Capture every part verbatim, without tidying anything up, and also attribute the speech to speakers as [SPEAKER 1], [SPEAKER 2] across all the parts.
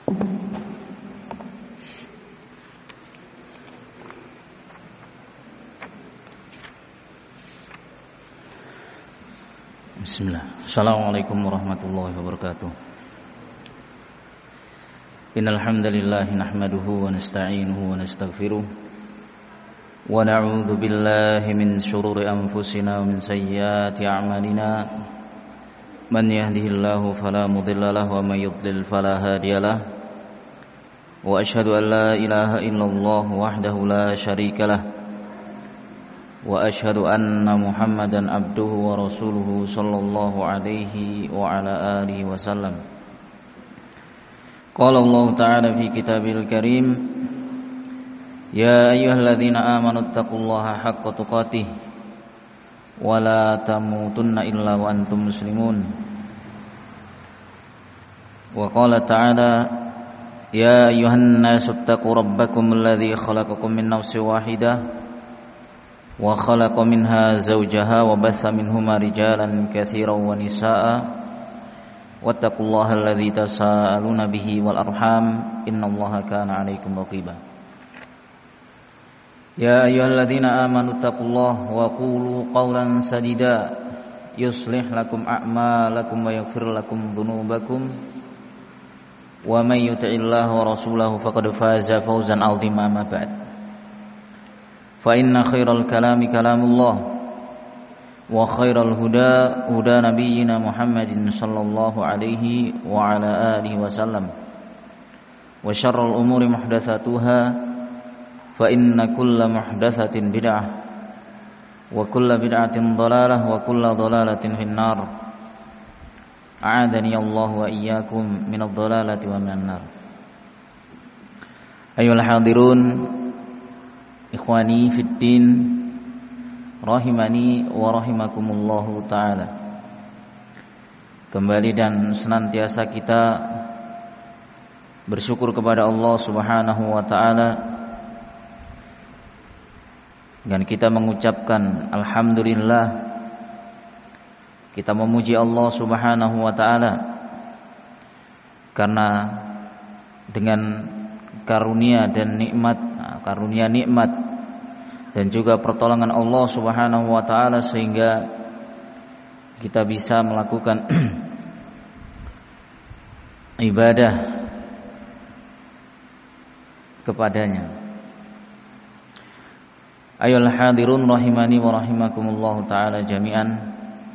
[SPEAKER 1] Bismillah. Assalamualaikum warahmatullahi wabarakatuh. Innal hamdalillah nahmaduhu wa nasta'inuhu wa nastaghfiruh wa na'udzu billahi min shururi anfusina wa min sayyiati a'malina. Man yahdihillahu fala mudilla lahu wa may yudlil fala hadiyalah. Wa asyhadu an la ilaha illallah wahdahu la syarikalah. Wa asyhadu anna Muhammadan abduhu wa rasuluhu sallallahu alaihi wa ala alihi wasallam. Qala Allah ta'ala fi kitabil karim, ya ayyuhalladzina amanu taqullaha haqqa tuqatih wa la tamutunna illa wa antum muslimun. Wa qala ta'ala, ya ayyuhan nasu taqu rabbakum alladzi khalaqakum min nafsin wahidah wa khalaqa minha zawjaha wa batha minhuma rijalan katsiran wa nisaa'a wattaqullaha alladzi tasaaluna bihi wal arham innallaha kana 'alaikum raqiba. Ya ayyuhalladzina amanu taqullaha wa qulu qawlan sadida yuslih lakum a'malakum wa yaghfir lakum dhunubakum wa may yuti'illaha wa rasulahu faqad faza fawzan 'azima. Ma ba'd. Fa inna khairal kalami kalamullah wa khairal huda huda nabiyyina Muhammadin sallallahu alaihi wa ala alihi wasallam wa syarrul umuri muhdatsatuha fa inna kulla muhdatsatin bid'ah wa kulla bid'atin dhalalah wa kulla dhalalatin finnar. A'adani Allah wa iyyakum minadh dhalalati wa minan nar. Ayyuhal hadirun, ikhwani fid din, rahimani wa rahimakumullahu ta'ala. Kembali dan senantiasa kita bersyukur kepada Allah subhanahu wa ta'ala, dan kita mengucapkan alhamdulillah. Kita memuji Allah subhanahu wa ta'ala karena dengan karunia dan nikmat, karunia nikmat dan juga pertolongan Allah subhanahu wa ta'ala sehingga kita bisa melakukan ibadah kepadanya. Ayyuhal hadirun rahimani wa rahimakumullahu ta'ala jami'an.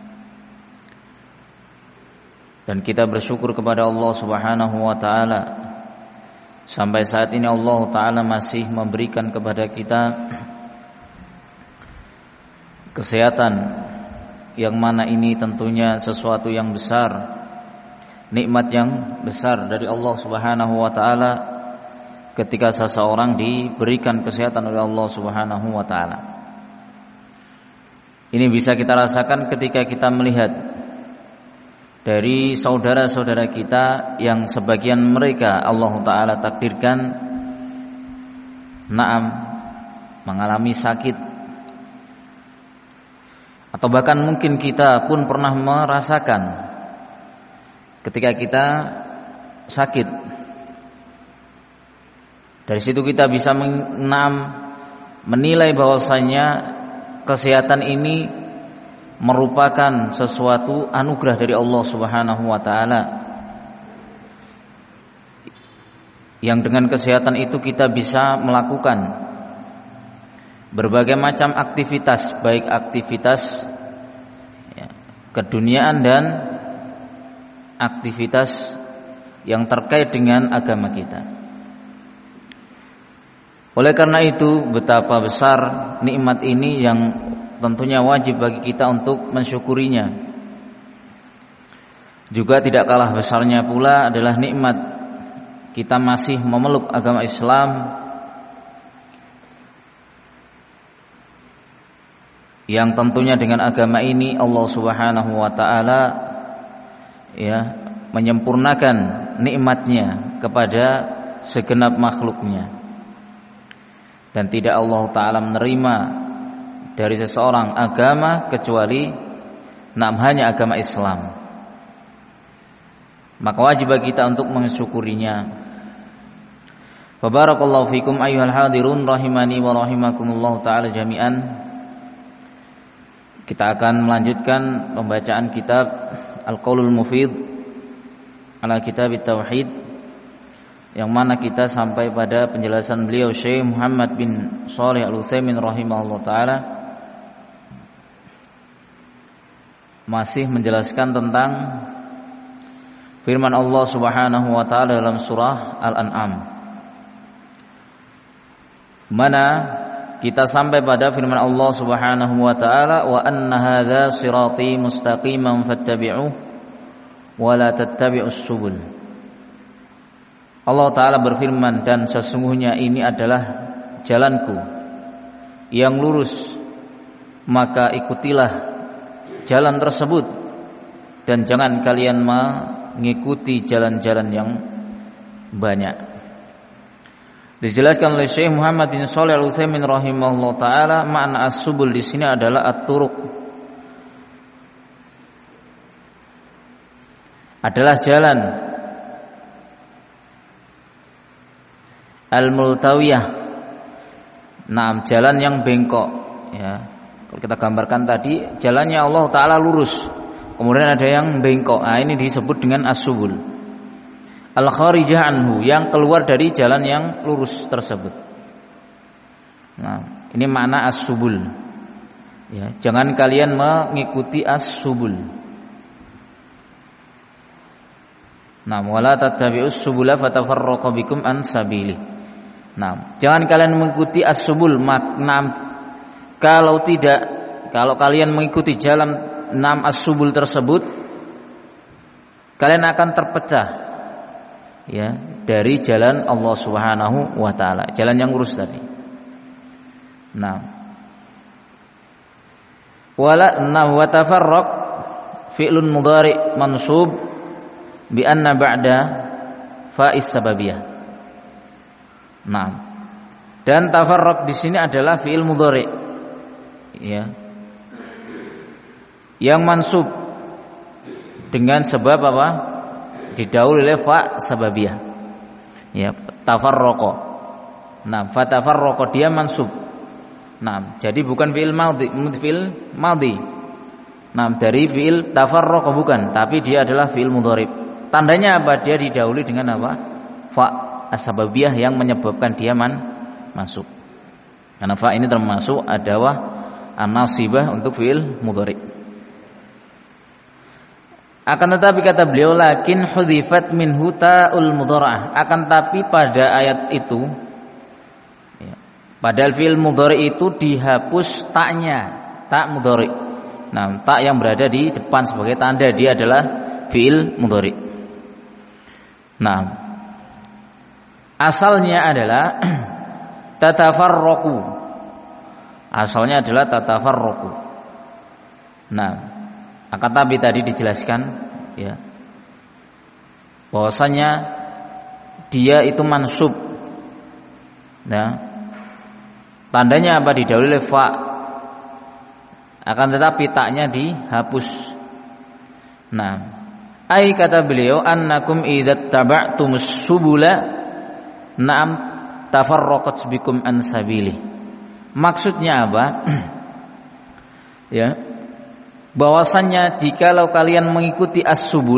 [SPEAKER 1] Dan kita bersyukur kepada Allah subhanahu wa ta'ala, sampai saat ini Allah ta'ala masih memberikan kepada kita kesehatan, yang mana ini tentunya sesuatu yang besar, nikmat yang besar dari Allah subhanahu wa ta'ala ketika seseorang diberikan kesehatan oleh Allah subhanahu wa ta'ala. Ini bisa kita rasakan ketika kita melihat dari saudara-saudara kita yang sebagian mereka Allah ta'ala takdirkan na'am mengalami sakit, atau bahkan mungkin kita pun pernah merasakan ketika kita sakit. Dari situ kita bisa na'am menilai bahwasanya kesehatan ini merupakan sesuatu anugerah dari Allah subhanahu wa ta'ala, yang dengan kesehatan itu kita bisa melakukan berbagai macam aktivitas, baik aktivitas ya, keduniaan dan aktivitas yang terkait dengan agama kita. Oleh karena itu, betapa besar nikmat ini yang tentunya wajib bagi kita untuk mensyukurinya. Juga tidak kalah besarnya pula adalah nikmat kita masih memeluk agama Islam, yang tentunya dengan agama ini Allah subhanahu wa ta'ala ya menyempurnakan nikmatnya kepada segenap makhluknya, dan tidak Allah ta'ala menerima dari seseorang agama kecuali nam hanya agama Islam. Maka wajib bagi kita untuk mensyukurinya. Barakallahu fikum ayyuhal hadirun rahimani wa rahimakumullah ta'ala jami'an. Kita akan melanjutkan pembacaan kitab Al-Qaulul Mufid ala Kitab Tauhid, yang mana kita sampai pada penjelasan beliau Syekh Muhammad bin Shalih Al-Utsaimin rahimahullah ta'ala, masih menjelaskan tentang firman Allah Subhanahu wa ta'ala dalam surah Al-An'am, mana kita sampai pada firman Allah Subhanahu wa ta'ala, wa anna hadza sirati mustaqiman fattabi'uhu wa la tattabi'us subul. Allah taala berfirman, dan sesungguhnya ini adalah jalanku yang lurus, maka ikutilah jalan tersebut dan jangan kalian mengikuti jalan-jalan yang banyak. Dijelaskan oleh Syekh Muhammad bin Shalih Al-Utsaimin rahimahullah taala, makna as-subul di sini adalah at-turuq, adalah jalan, al-multawiyah, nah jalan yang bengkok ya. Kalau kita gambarkan tadi, jalannya Allah taala lurus, kemudian ada yang bengkok. Nah, ini disebut dengan as-subul. Al-kharijah anhu, yang keluar dari jalan yang lurus tersebut. Nah, ini makna as-subul. Ya, jangan kalian mengikuti as-subul. Nah, wala tattabi'us subula fatafarraqu bikum an sabili. Nah, jangan kalian mengikuti as-subul. Makna kalau tidak, kalau kalian mengikuti jalan enam as-subul tersebut, kalian akan terpecah ya dari jalan Allah Subhanahu wa taala, jalan yang lurus tadi. Nah, wala na wa tafarraq fi'lun mudhari' mansub bi anna ba'da fa'is sababiyah. Nah, dan tafarraq di sini adalah fi'il mudhari' ya, yang mansub dengan sebab apa? Didahului oleh fa sababiyah. Ya, tafarraqa. Nah, fa tafarraqa dia mansub. Nah, jadi bukan fi'il madhi, fi'il madhi. Nah, dari fi'il tafarraqa bukan, tapi dia adalah fi'il mudhari'. Tandanya apa? Dia didahului dengan apa? Fa as-sababiyah yang menyebabkan dia man masuk. Karena fa ini termasuk adalah an-nasibah untuk fi'il mudhari'. Akan tetapi kata beliau, lakin hudzifat minhu ta'ul mudhara'ah, akan tapi pada ayat itu ya, padahal fi'il mudhari itu dihapus taknya, tak mudhari. Nah, tak yang berada di depan sebagai tanda dia adalah fi'il mudhari. Nah, asalnya adalah tatafarraqu. Asalnya adalah tatafarraqu. Nah, akan tapi tadi dijelaskan ya, bahwasanya dia itu mansub. Nah, tandanya apa? Didahului oleh fa. Akan tetapi taknya dihapus. Nah, ai kata beliau, annakum idza taba'tumus subula na'am tafarraqat bikum an sabili. Maksudnya apa? Ya, bahwasannya jikalau kalian mengikuti as-subul,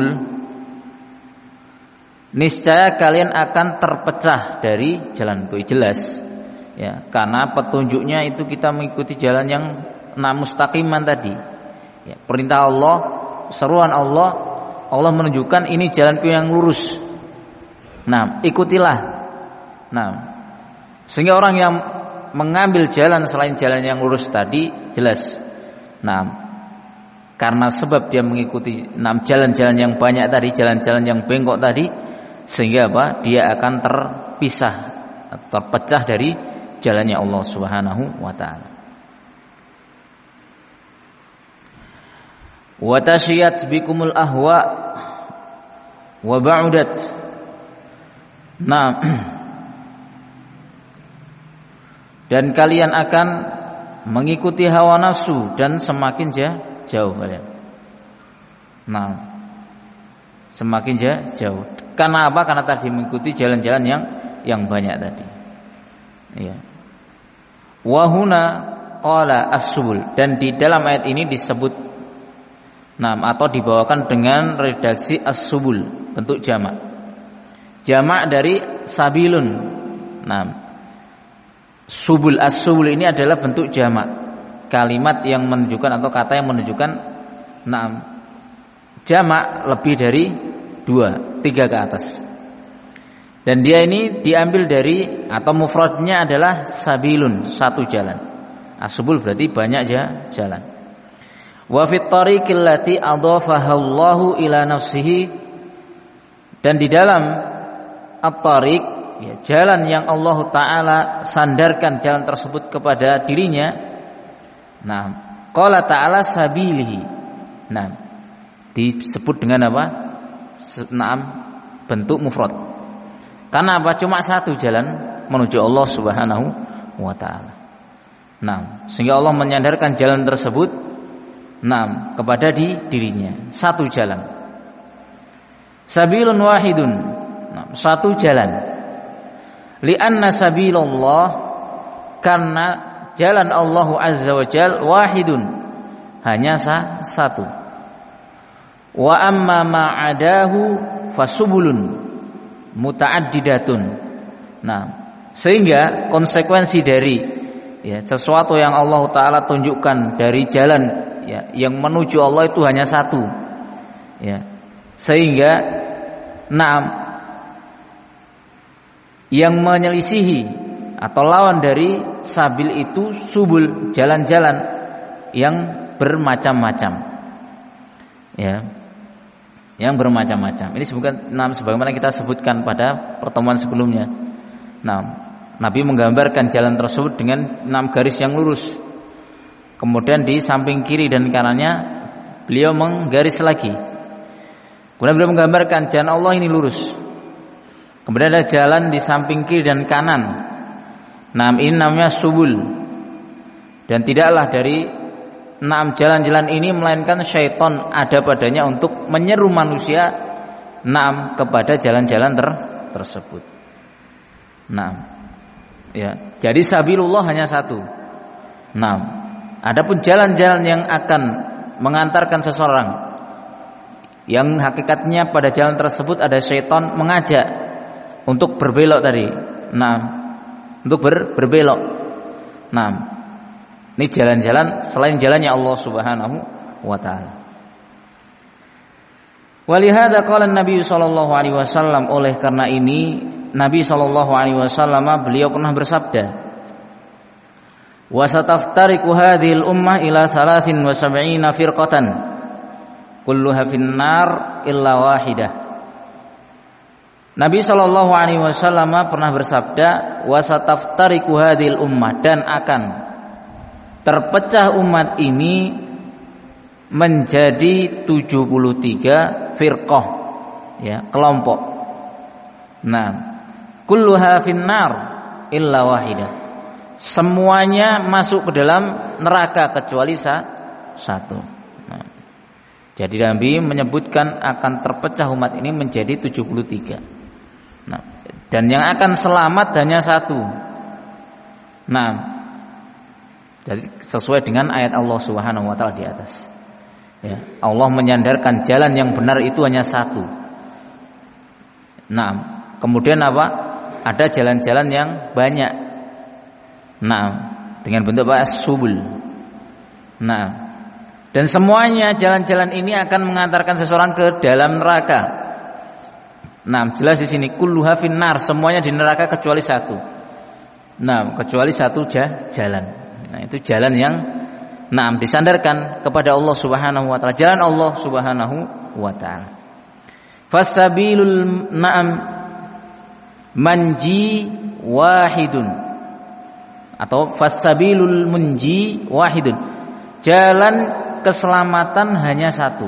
[SPEAKER 1] niscaya kalian akan terpecah dari jalanku. Jelas ya, karena petunjuknya itu kita mengikuti jalan yang enam mustaqiman tadi ya, perintah Allah, seruan Allah, Allah menunjukkan ini jalanku yang lurus. Nah, ikutilah. Nah, sehingga orang yang mengambil jalan selain jalan yang lurus tadi, jelas nah, karena sebab dia mengikuti enam jalan-jalan yang banyak tadi, jalan-jalan yang bengkok tadi, sehingga apa? Dia akan terpisah, terpecah dari jalannya Allah Subhanahu wa taala. Wa tashiyat bikumul ahwa wa ba'udat. Nah, dan kalian akan mengikuti hawa nafsu dan semakin jauh jauh kalian. Nah, semakin jauh. Karena apa? Karena tadi mengikuti jalan-jalan yang yang banyak tadi. Ya. Wa huna qala as-subul, dan di dalam ayat ini disebut nah atau dibawakan dengan redaksi as-subul, bentuk jamak. Jamak dari sabilun. Nah, subul, as-subul ini adalah bentuk jamak, kalimat yang menunjukkan atau kata yang menunjukkan nah jamak lebih dari dua, tiga ke atas. Dan dia ini diambil dari atau mufradnya adalah sabilun, satu jalan. As-subul berarti banyak aja jalan. Wa fit tariqil lati adhafaha Allahu ila nafsihi, dan di dalam at-tariq, ya, jalan yang Allah Ta'ala sandarkan jalan tersebut kepada dirinya. Nah, qala ta'ala sabilihi. Nah, disebut dengan apa? Naam, bentuk mufrad. Karena apa? Cuma satu jalan menuju Allah Subhanahu wa Ta'ala. Nah, sehingga Allah menyandarkan jalan tersebut nah kepada di dirinya, satu jalan. Sabilun wahidun. Nah, satu jalan. Li'anna sabilallah, karena jalan Allah Azza wa Jal wahidun, hanya sah, satu. Wa amma ma'adahu fasubulun muta'addidatun. Nah, sehingga konsekuensi dari ya sesuatu yang Allah Ta'ala tunjukkan dari jalan ya yang menuju Allah itu hanya satu. Ya. Sehingga nah yang menyelisihi atau lawan dari sabil itu subul, jalan-jalan yang bermacam-macam. Ya. Yang bermacam-macam. Ini bukan nah, sebagaimana kita sebutkan pada pertemuan sebelumnya. Nah, Nabi menggambarkan jalan tersebut dengan enam garis yang lurus. Kemudian di samping kiri dan kanannya beliau menggaris lagi. Kemudian beliau menggambarkan jalan Allah ini lurus. Kemudian ada jalan di samping kiri dan kanan. Nah, ini namanya subul. Dan tidaklah dari enam jalan-jalan ini melainkan syaitan ada padanya untuk menyeru manusia enam kepada jalan-jalan ter tersebut. Nah, ya, jadi sabilullah hanya satu. Nah, adapun jalan-jalan yang akan mengantarkan seseorang yang hakikatnya pada jalan tersebut ada syaitan mengajak untuk berbelok tadi. Nah, untuk ber, berbelok. Nah, ini jalan-jalan selain jalannya Allah Subhanahu wa Ta'ala. Walihada qala Nabi sallallahu alaihi wasallam, oleh karena ini Nabi sallallahu alaihi wasallam beliau pernah bersabda, "Wa sataftariqu hadhil ummah ila thalathin wa sab'ina firqatan kulluha finnar illa wahidah." Nabi sallallahu alaihi wasallam pernah bersabda, "Wa sataftariqu hadhil ummah," dan akan terpecah umat ini menjadi tujuh puluh tiga firqah, ya, kelompok. Nah, kulluha finnar illa wahidah. Semuanya masuk ke dalam neraka kecuali satu. Nah, jadi Nabi menyebutkan akan terpecah umat ini menjadi tujuh puluh tiga. Nah, dan yang akan selamat hanya satu. Nah, jadi sesuai dengan ayat Allah Subhanahu wa Ta'ala di atas. Ya, Allah menyandarkan jalan yang benar itu hanya satu. Nah, kemudian apa? Ada jalan-jalan yang banyak. Nah, dengan bentuk apa? Subul. Nah, dan semuanya jalan-jalan ini akan mengantarkan seseorang ke dalam neraka. Nah, jelas di sini kulluha finnar, semuanya di neraka kecuali satu. Nah, kecuali satu jalan. Nah, itu jalan yang naam disandarkan kepada Allah Subhanahu wa Ta'ala, jalan Allah Subhanahu wa Ta'ala. Fasabilul naam manji wahidun, atau fasabilul munji wahidun, jalan keselamatan hanya satu.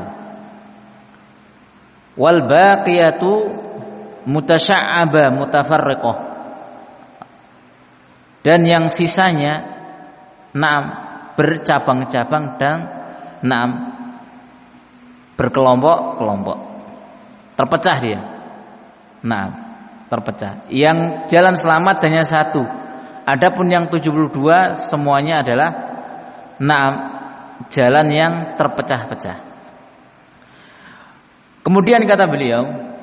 [SPEAKER 1] Wal baqiyatu mutasya'aba mutafarriqah, dan yang sisanya naam bercabang-cabang dan naam berkelompok-kelompok, terpecah dia. Naam, terpecah. Yang jalan selamat hanya satu. Adapun yang tujuh puluh dua semuanya adalah na'am, jalan yang terpecah-pecah. Kemudian kata beliau,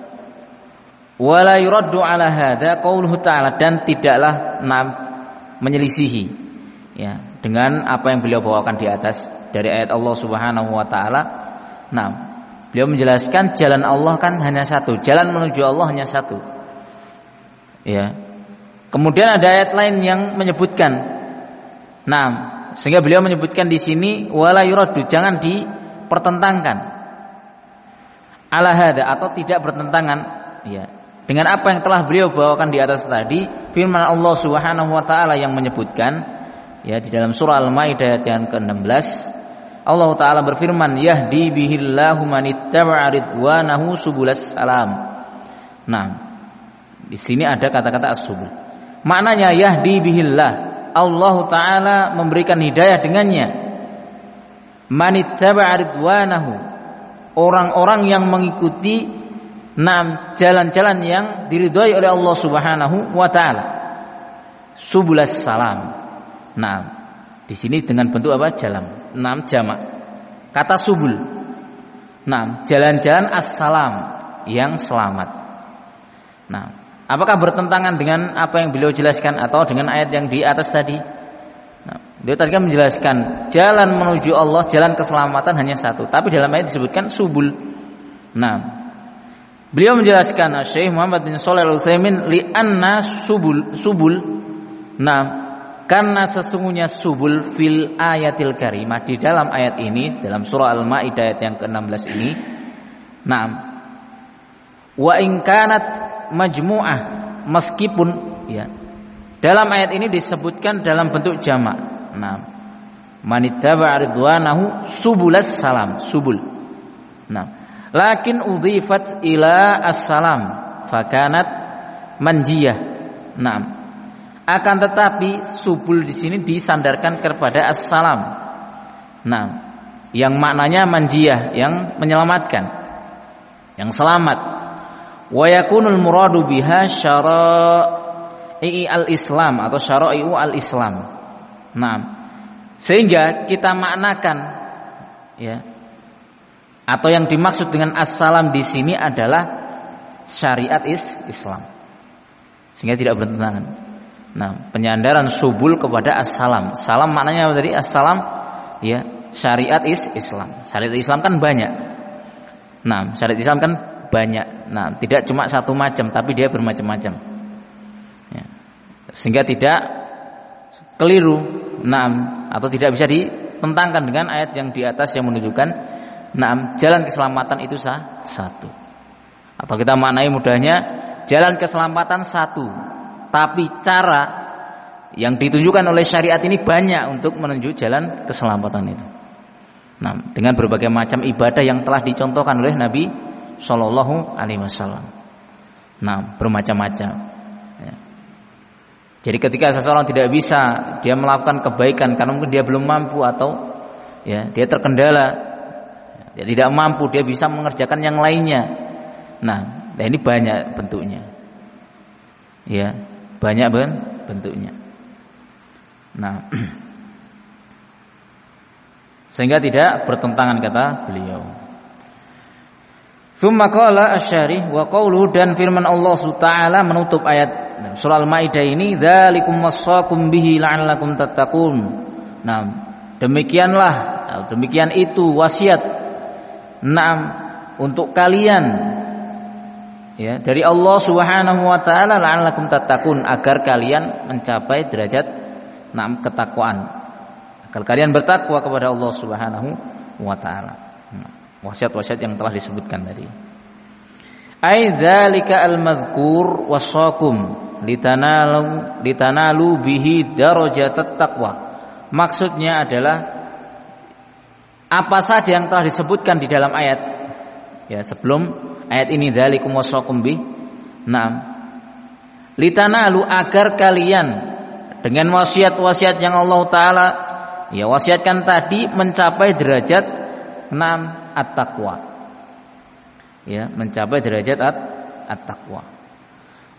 [SPEAKER 1] wala yuraddu ala hadza qauluhu ta'ala, dan tidaklah na'am menyelisihi ya dengan apa yang beliau bawakan di atas dari ayat Allah Subhanahu wa taala. Nah, beliau menjelaskan jalan Allah kan hanya satu, jalan menuju Allah hanya satu. Ya. Kemudian ada ayat lain yang menyebutkan, nah, sehingga beliau menyebutkan di sini wala yuraddu, jangan dipertentangkan. Ala hadza, atau tidak bertentangan ya dengan apa yang telah beliau bawakan di atas tadi, firman Allah Subhanahu wa taala yang menyebutkan ya di dalam surah Al-Maidah ayat yang ke-enam belas, Allah taala berfirman, yahdi bihillahu manittaba'a ridwanahu subulas salam. Nah, di sini ada kata-kata as-subul. Maknanya yahdi bihillah, Allah taala memberikan hidayah dengannya. Manittaba'a ridwanahu, orang-orang yang mengikuti enam jalan-jalan yang diridhai oleh Allah Subhanahu wa taala. Subulas salam. Nah, di sini dengan bentuk apa? Jalan. Enam jamak. Kata subul. Nah, jalan-jalan as-salam, yang selamat. Nah, apakah bertentangan dengan apa yang beliau jelaskan atau dengan ayat yang di atas tadi? Nah, beliau tadi kan menjelaskan jalan menuju Allah, jalan keselamatan hanya satu, tapi dalam ayat disebutkan subul. Nah, beliau menjelaskan, Syekh Muhammad bin Shalih Al-Utsaimin, li anna subul subul. Nah, karena sesungguhnya subul fil ayatil karimah, di dalam ayat ini, dalam surah Al-Maidah ayat yang ke-enam belas ini, nah, wa in kanat majmu'ah, meskipun ya dalam ayat ini disebutkan dalam bentuk jamak. Nah, manittaba'a ridwanahu subulas salam, subul. Nah, lakin udhifat ila as-salam fakanat manjiyah. Nah, akan tetapi subul di sini disandarkan kepada as-salam. Nah, yang maknanya manjiyah, yang menyelamatkan, yang selamat. Wa yakunul muradu biha syara'i al-Islam atau syara'i'u al-Islam. Nah, sehingga kita maknakan ya, atau yang dimaksud dengan as-salam di sini adalah syariat is Islam. Sehingga tidak bertentangan. Nah, penyandaran subul kepada as-salam. Salam maknanya apa tadi? As-salam ya, syariat is Islam. Syariat Islam kan banyak. Nah, syariat Islam kan banyak. Nah, tidak cuma satu macam, tapi dia bermacam-macam. Ya. Sehingga tidak keliru, nah, atau tidak bisa ditentangkan dengan ayat yang di atas yang menunjukkan, nah, jalan keselamatan itu sah, satu. Atau kita maknai mudahnya, jalan keselamatan satu, tapi cara yang ditunjukkan oleh syariat ini banyak untuk menuju jalan keselamatan itu. Nah, dengan berbagai macam ibadah yang telah dicontohkan oleh Nabi Shallallahu Alaihi Wasallam. Nah, bermacam-macam. Ya. Jadi ketika seseorang tidak bisa dia melakukan kebaikan karena mungkin dia belum mampu atau ya dia terkendala, dia tidak mampu, dia bisa mengerjakan yang lainnya. Nah, nah ini banyak bentuknya. Ya, banyak bentuknya. Nah, sehingga tidak bertentangan kata beliau. Tsumma qala asy-syarih wa qauluhu, dan firman Allah Taala menutup ayat surah Al-Maidah ini, dzalikum wassaqum bihi la'allakum tattaqun. Nah, demikianlah, demikian itu wasiat naam untuk kalian ya dari Allah Subhanahu wa taala, la'allakum tattaqun, agar kalian mencapai derajat naam ketakwaan, agar kalian bertakwa kepada Allah Subhanahu wa taala. Wasiat-wasiat yang telah disebutkan tadi. Ai dzalika al-madhkur wasaqum litanalu litanalu bihi darajatat taqwa. Maksudnya adalah apa saja yang telah disebutkan di dalam ayat ya sebelum ayat ini, dzalikum wasaqum bih. Naam. Litanalu, agar kalian dengan wasiat-wasiat yang Allah taala ya wasiatkan tadi mencapai derajat enam at-taqwa. Ya, mencapai derajat at- at-taqwa.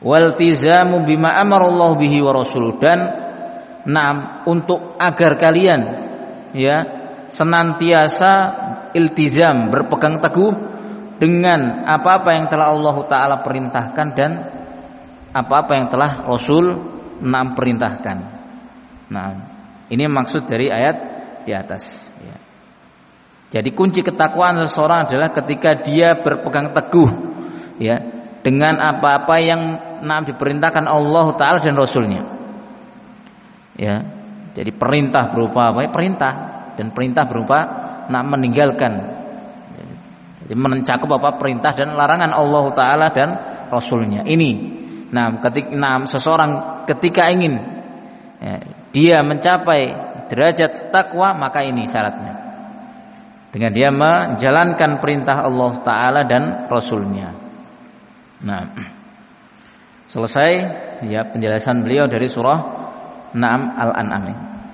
[SPEAKER 1] waltizamu bima amarallahu bihi wa rasuluh, dan enam, untuk agar kalian ya senantiasa iltizam, berpegang teguh dengan apa-apa yang telah Allah Ta'ala perintahkan dan apa-apa yang telah Rasul enam perintahkan. Nah, ini maksud dari ayat di atas ya. Jadi kunci ketakwaan seseorang adalah ketika dia berpegang teguh ya dengan apa-apa yang enam diperintahkan Allah Ta'ala dan Rasulnya ya. Jadi perintah berupa apa? Perintah, dan perintah berupa enam meninggalkan. Jadi mencakup apa? Perintah dan larangan Allah Ta'ala dan Rasulnya. Ini nah ketika nah, seseorang ketika ingin ya, dia mencapai derajat takwa, maka ini syaratnya, dengan dia menjalankan perintah Allah Ta'ala dan Rasulnya. Nah, selesai ya penjelasan beliau dari surah enam Al-An'am.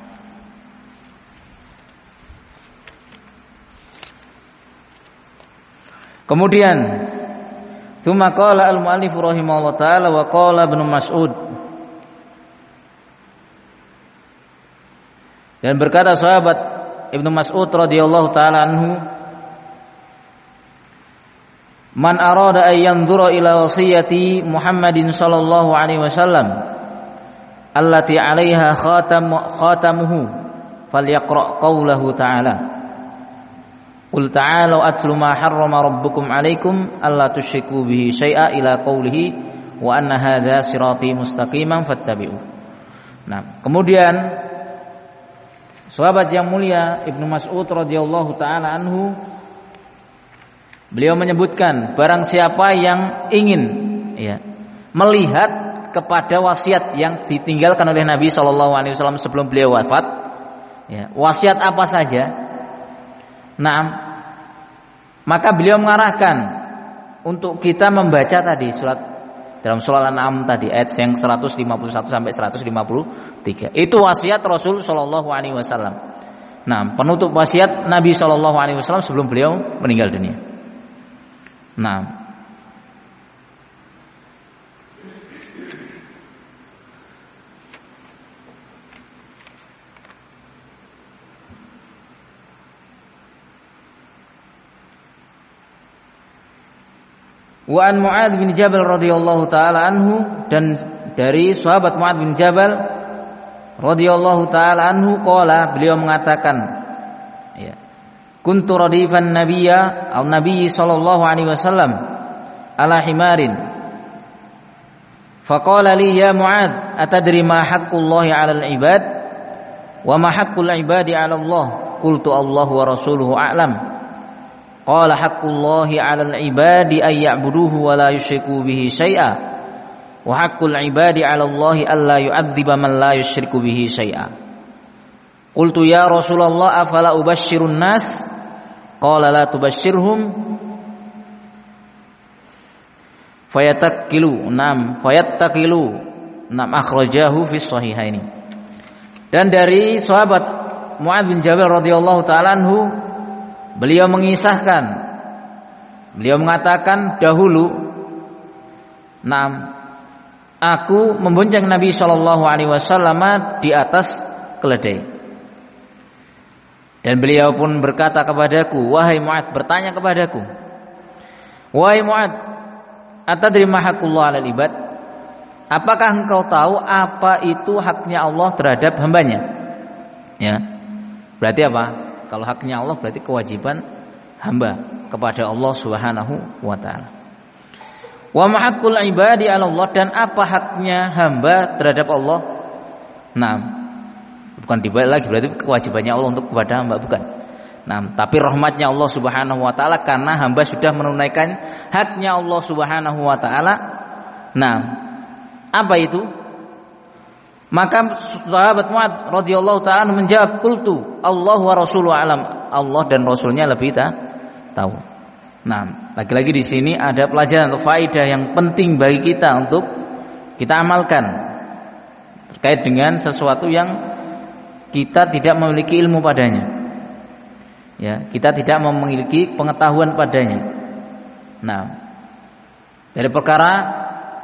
[SPEAKER 1] Kemudian tsumma qala al-mu'allif rahimahullah ta'ala wa qala Ibnu Mas'ud, dan berkata sahabat Ibnu Mas'ud radhiyallahu taala anhu, man arada ay yanzura ila wasiyati Muhammadin sallallahu alaihi wasallam allati 'alaiha khatam khatamuhu falyaqra qawlahu ta'ala qul ta'alu atlu ma harrama rabbukum 'alaikum alla tusyriku bihi syai'a ila qawlihi wa anna hadza sirati mustaqiman fattabi'u. Nah, kemudian sahabat yang mulia Ibnu Mas'ud radhiyallahu taala anhu, beliau menyebutkan barang siapa yang ingin ya melihat kepada wasiat yang ditinggalkan oleh Nabi sallallahu alaihi wasallam sebelum beliau wafat ya, wasiat apa saja. Nah, maka beliau mengarahkan untuk kita membaca tadi surat dalam surah Al-An'am tadi ayat yang seratus lima puluh satu sampai seratus lima puluh tiga. Itu wasiat Rasul sallallahu alaihi wasallam. Nah, penutup wasiat Nabi sallallahu alaihi wasallam sebelum beliau meninggal dunia. Nah, wa an Mu'adz bin Jabal radhiyallahu taala anhu, dan dari sahabat Mu'adz bin Jabal radhiyallahu taala anhu qala, beliau mengatakan ya, kuntu radifan nabiyya al nabiy sallallahu alaihi wasallam ala himarin faqala li ya Mu'adz atadri ma haqqullahi 'alal ibad wa ma haqqul ibadi 'ala Allah qultu Allahu wa rasuluhu a'lam qala haqqullahi 'alal ibadi ay ya'buduhu wa la yusyriku bihi syai'a wa haqqul ibadi 'ala Allahi alla yu'adziba man la yusyriku bihi syai'a. Qultu ya Rasulullah afala ubashshirun nas qala la tubashshirhum fayatakilu nam fayattakilu nam akhrajahu fi sahihaini. Dan dari sahabat Mu'adz bin Jabal radhiyallahu taala anhu, beliau mengisahkan, beliau mengatakan dahulu, nam aku membonceng Nabi sallallahu alaihi wasallam di atas keledai. Dan beliau pun berkata kepadaku, wahai Mu'adz, bertanya kepadaku, wahai Mu'adz, atadri ma haqqullah 'alal ibad? Apakah engkau tahu apa itu haknya Allah terhadap hambanya? Ya. Berarti apa? Kalau haknya Allah berarti kewajiban hamba kepada Allah Subhanahu wa taala. Wa ma haqqul ibadi 'ala Allah, dan apa haknya hamba terhadap Allah? Nah, bukan dibalik lagi berarti kewajibannya Allah untuk kepada hamba, bukan. Nah, tapi rahmatnya Allah Subhanahu wa taala karena hamba sudah menunaikan haknya Allah Subhanahu wa taala. Nah, apa itu? Maka sahabat Mu'adz radhiyallahu taala menjawab, qultu Allah wa rasuluhu alam, Allah dan rasulnya lebih tahu. Nah, lagi-lagi di sini ada pelajaran atau faedah yang penting bagi kita untuk kita amalkan terkait dengan sesuatu yang kita tidak memiliki ilmu padanya. Ya, kita tidak memiliki pengetahuan padanya. Nah, dari perkara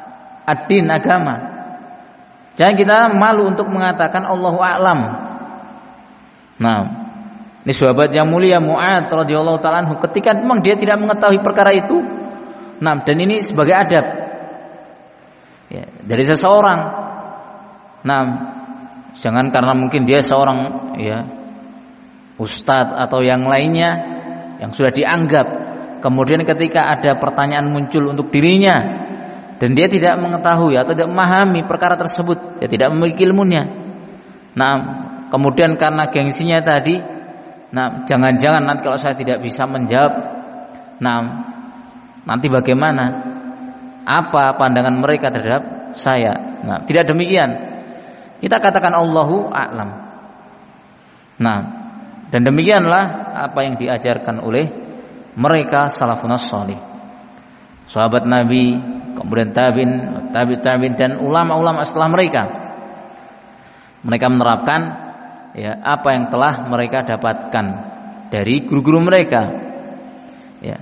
[SPEAKER 1] ad-din, agama. Jangan kita malu untuk mengatakan Allahu a'lam. Nah, ini sahabat yang mulia Mu'adz radhiyallahu ta'ala anhu, ketika memang dia tidak mengetahui perkara itu, nah, dan ini sebagai adab ya, dari seseorang. Nah, jangan karena mungkin dia seorang ya ustadz atau yang lainnya yang sudah dianggap, kemudian ketika ada pertanyaan muncul untuk dirinya dan dia tidak mengetahui atau tidak memahami perkara tersebut, dia tidak memiliki ilmunya. Nah, kemudian karena gengsinya tadi, nah, jangan-jangan nanti kalau saya tidak bisa menjawab, nah, nanti bagaimana? Apa pandangan mereka terhadap saya? Nah, tidak demikian. Kita katakan Allahu a'lam. Nah, dan demikianlah apa yang diajarkan oleh mereka salafun shalih, sahabat Nabi, kemudian tabi'in, tabi' tabi'in dan ulama-ulama setelah mereka. Mereka menerapkan ya apa yang telah mereka dapatkan dari guru-guru mereka. Ya.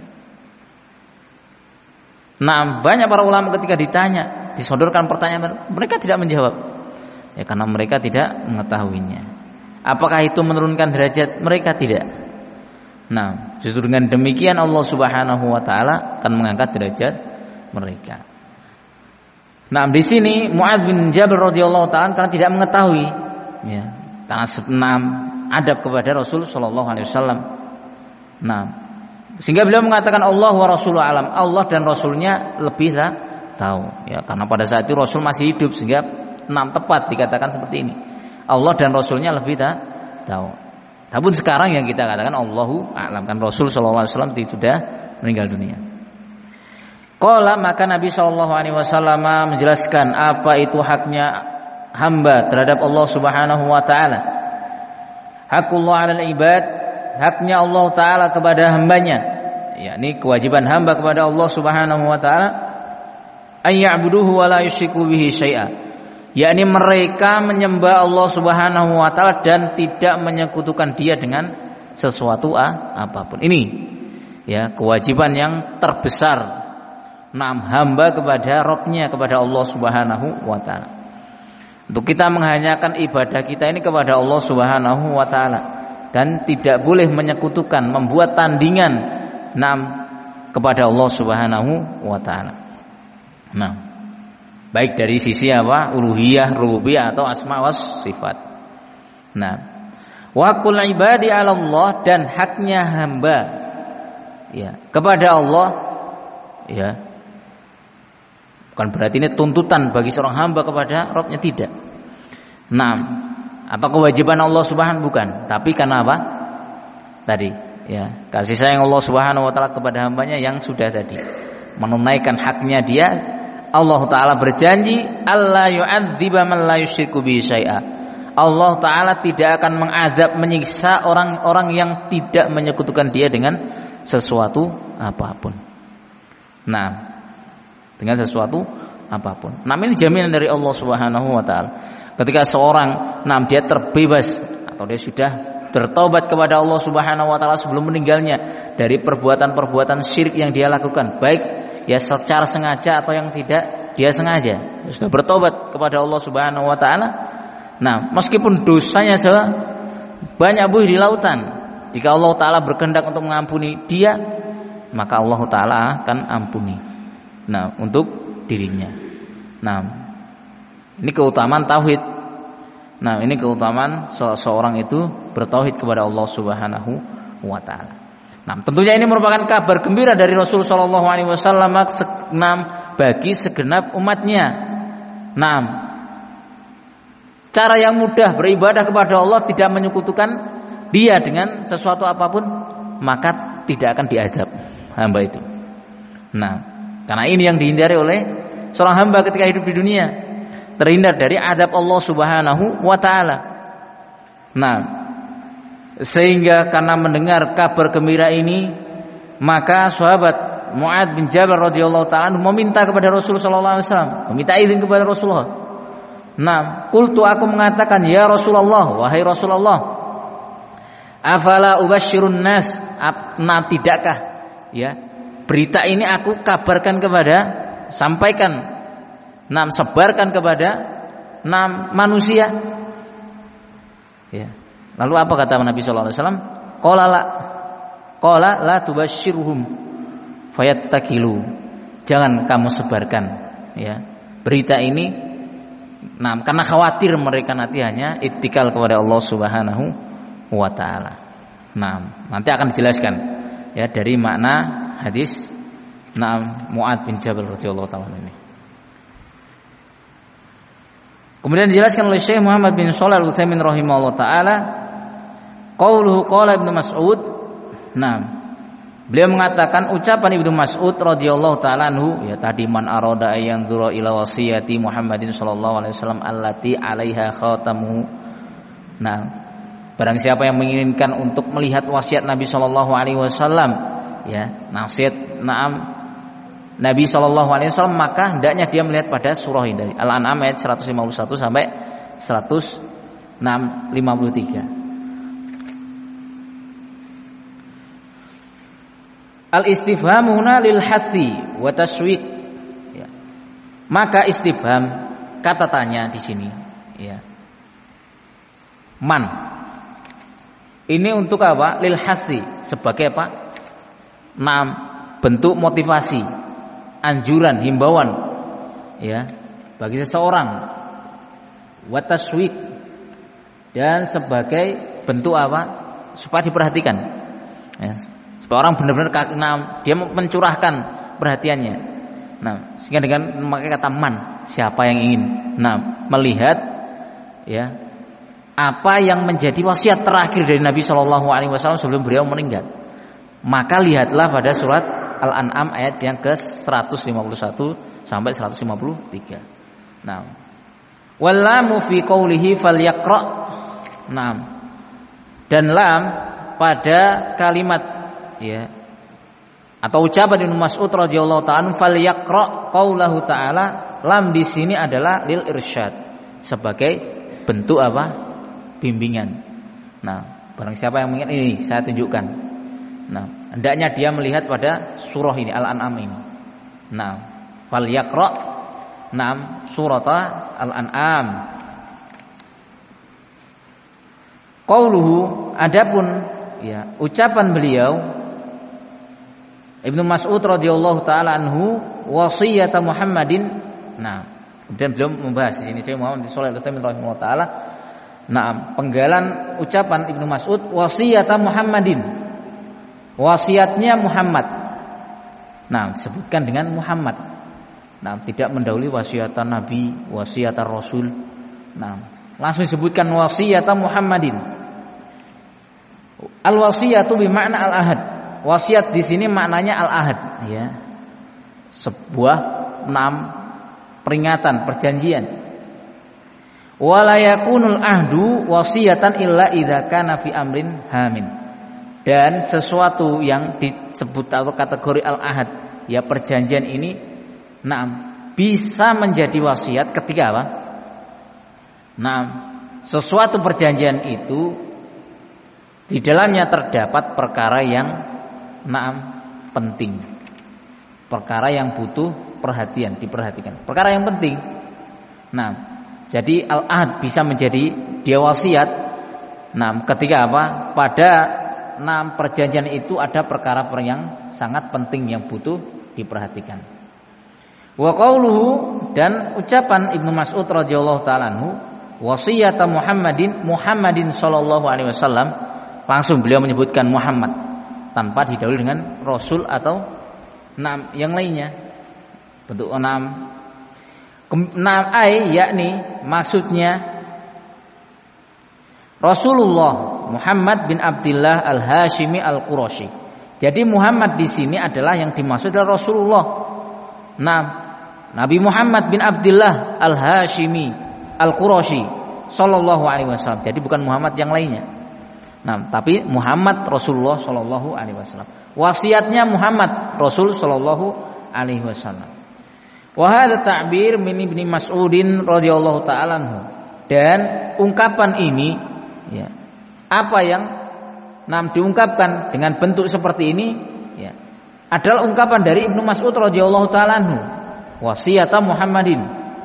[SPEAKER 1] Nah, banyak para ulama ketika ditanya, disodorkan pertanyaan, mereka tidak menjawab. Ya, karena mereka tidak mengetahuinya. Apakah itu menurunkan derajat mereka? Tidak. Nah, justru dengan demikian Allah Subhanahu wa taala akan mengangkat derajat mereka. Nah, di sini Mu'adz bin Jabal radhiyallahu taala karena tidak mengetahui ya, tanah senam adab kepada Rasul sallallahu alaihi wasallam. Nah, sehingga beliau mengatakan Allah wa Rasuluhu alam, Allah dan Rasulnya lebih tahu ya, karena pada saat itu Rasul masih hidup, sehingga enam tepat dikatakan seperti ini. Allah dan Rasulnya lebih tak tahu. Namun sekarang yang kita katakan Allahu a'lam, kan Rasul sallallahu alaihi wasallam sudah meninggal dunia. Qala, maka Nabi sallallahu alaihi wasallam menjelaskan apa itu haknya hamba terhadap Allah Subhanahu wa taala. Haqqullah 'alal ibad, haknya Allah taala kepada hambanya, yakni kewajiban hamba kepada Allah Subhanahu wa taala, ayya'buduhu wa la yusyriku bihi syai'a, yakni mereka menyembah Allah Subhanahu wa taala dan tidak menyekutukan Dia dengan sesuatu ah, apapun. Ini ya kewajiban yang terbesar nam hamba kepada Rabb-nya, kepada Allah Subhanahu wa taala. Untuk kita menghanyakan ibadah kita ini kepada Allah Subhanahu wa taala dan tidak boleh menyekutukan, membuat tandingan nam kepada Allah Subhanahu wa taala. Nah, baik dari sisi apa? Uluhiyah, rububiyah atau asma was sifat. Nah, wa qul ibadi 'ala Allah, dan haknya hamba ya kepada Allah ya. Bukan berarti ini tuntutan bagi seorang hamba kepada Rabb-nya, tidak. Nah, atau kewajiban Allah Subhanahu, bukan, tapi karena apa? Tadi ya, kasih sayang Allah Subhanahu wa taala kepada hambanya yang sudah tadi menunaikan haknya dia. Allah Ta'ala berjanji Allah yu'adziba man la yusyriku bihi syai'a. Allah Ta'ala tidak akan mengazab, menyiksa orang-orang yang tidak menyekutukan Dia dengan sesuatu apapun. Nah, dengan sesuatu apapun. Nah, ini jaminan dari Allah Subhanahu wa taala. Ketika seorang nah dia terbebas atau dia sudah bertaubat kepada Allah Subhanahu wa taala sebelum meninggalnya dari perbuatan-perbuatan syirik yang dia lakukan, baik ya secara sengaja atau yang tidak dia sengaja, sudah bertobat kepada Allah Subhanahu wa taala. Nah, meskipun dosanya sebanyak buih di lautan, jika Allah taala berkehendak untuk mengampuni dia, maka Allah taala akan ampuni. Nah, untuk dirinya. Nah, ini keutamaan tauhid. Nah, ini keutamaan seseorang itu bertauhid kepada Allah Subhanahu wa taala. Nah, tentunya ini merupakan kabar gembira dari Rasul sallallahu alaihi wasallam bagi segenap umatnya. Nah, cara yang mudah beribadah kepada Allah, tidak menyekutukan Dia dengan sesuatu apapun, maka tidak akan diazab hamba itu. Nah, karena ini yang dihindari oleh seorang hamba ketika hidup di dunia, terhindar dari azab Allah Subhanahu wa taala. Nah, sehingga karena mendengar kabar gembira ini, maka sahabat Mu'adz bin Jabal radhiyallahu ta'ala meminta kepada Rasul sallallahu alaihi wasallam, meminta izin kepada Rasulullah. Nah, qultu, aku mengatakan, ya Rasulullah, wahai Rasulullah, afala ubasyirun nas, nah tidakkah ya berita ini aku kabarkan kepada, sampaikan Nam sebarkan kepada nam manusia. Ya. Lalu apa kata Nabi sallallahu alaihi wasallam? Qala la qala la tubasyirhum fayattakilu. Jangan kamu sebarkan ya berita ini nah karena khawatir mereka nanti hanya ittikal kepada Allah Subhanahu wa taala. Nah, nanti akan dijelaskan ya dari makna hadis Naam Mu'ad bin Jabal radhiyallahu taala ini. Kemudian dijelaskan oleh Syekh Muhammad bin Shalih Al-Utsaimin rahimahullah taala qauluhu qala Ibnu Mas'ud. Nah, beliau mengatakan ucapan Ibnu Mas'ud radhiyallahu taala anhu ya tadi man arada ayyan dzura ila wasiyati Muhammadin sallallahu alaihi wasallam allati 'alaiha khatamuhu. Nah, barang siapa yang menginginkan untuk melihat wasiat Nabi sallallahu alaihi wasallam ya, nasihat na'am Nabi sallallahu alaihi wasallam maka hendaknya dia melihat pada surah ini dari Al-An'am ayat seratus lima puluh satu sampai seratus lima puluh tiga. Al-istifham huna lil hathi wa taswiq ya. Maka istifham kata tanya di sini ya. Man ini untuk apa? Lil hathi sebagai apa? Nam bentuk motivasi, anjuran, himbauan ya bagi seseorang. Wa taswiq dan sebagai bentuk apa? Supaya diperhatikan. Ya. Supaya orang benar-benar nah, dia mencurahkan perhatiannya. Nah, sehingga dengan memakai kata man, siapa yang ingin nah melihat ya apa yang menjadi wasiat terakhir dari Nabi Shallallahu alaihi wasallam sebelum beliau meninggal. Maka lihatlah pada surat Al-An'am ayat yang ke seratus lima puluh satu sampai seratus lima puluh tiga. Nah, wallamu fi qoulihi falyaqra. Nah, dan lam pada kalimat ya atau ucapan Ibnu Mas'ud radhiyallahu ta'ala falyaqra qaulahu ta'ala, lam di sini adalah lil irsyad sebagai bentuk apa? Bimbingan. Nah, barang siapa yang ingin ini saya tunjukkan. Nah, hendaknya dia melihat pada surah ini Al-An'am ini. Nah, falyaqra nam surat Al-An'am. Qauluhu adapun ya ucapan beliau Ibnu Mas'ud radhiyallahu taala anhu wasiyat Muhammadin. Nah, kemudian beliau membahas di sini Syekh Muhammad bin Shalih Al-Utsaimin rahimahullah taala. Nah, penggalan ucapan Ibnu Mas'ud wasiyat Muhammadin. Wasiatnya Muhammad. Nah, disebutkan dengan Muhammad. Nah, tidak mendahului wasiatan Nabi, wasiatan Rasul. Nah, langsung disebutkan wasiat Muhammadin. Al-wasiyatu bermakna al-ahad. Wasiat di sini maknanya al-ahad, ya. Sebuah enam peringatan, perjanjian. Wala yakunul ahdu wasiyatan illa idza kana fi amrin hamin. Dan sesuatu yang disebut atau kategori al-ahad, ya perjanjian ini enam bisa menjadi wasiat ketika apa? Nah, sesuatu perjanjian itu di dalamnya terdapat perkara yang naam penting, perkara yang butuh perhatian, diperhatikan, perkara yang penting. Nah, jadi al-ahd bisa menjadi dia wasiat. Nah, ketika apa? Pada enam perjanjian itu ada perkara yang sangat penting yang butuh diperhatikan. Wa qauluhu dan ucapan Ibnu Mas'ud radhiyallahu taala anhu wasiyat Muhammadin Muhammadin sallallahu alaihi wasallam, langsung beliau menyebutkan Muhammad tanpa didahului dengan Rasul atau enam yang lainnya. Bentuk enam enam ay yakni maksudnya Rasulullah Muhammad bin Abdullah Al-Hashimi Al-Qurashi. Jadi Muhammad di sini adalah yang dimaksud adalah Rasulullah. Nah, Nabi Muhammad bin Abdullah Al-Hashimi Al-Qurashi sallallahu alaihi wasallam. Jadi bukan Muhammad yang lainnya. Nah, tapi Muhammad Rasulullah sallallahu alaihi wasallam. Wasiatnya Muhammad Rasul sallallahu alaihi wasallam. Wa hadza ta'bir min Ibnu Mas'udin radhiyallahu ta'ala anhu. Dan ungkapan ini ya, apa yang nam diungkapkan dengan bentuk seperti ini ya, adalah ungkapan dari Ibnu Mas'ud radhiyallahu ta'ala anhu. Wasiyata Muhammadin.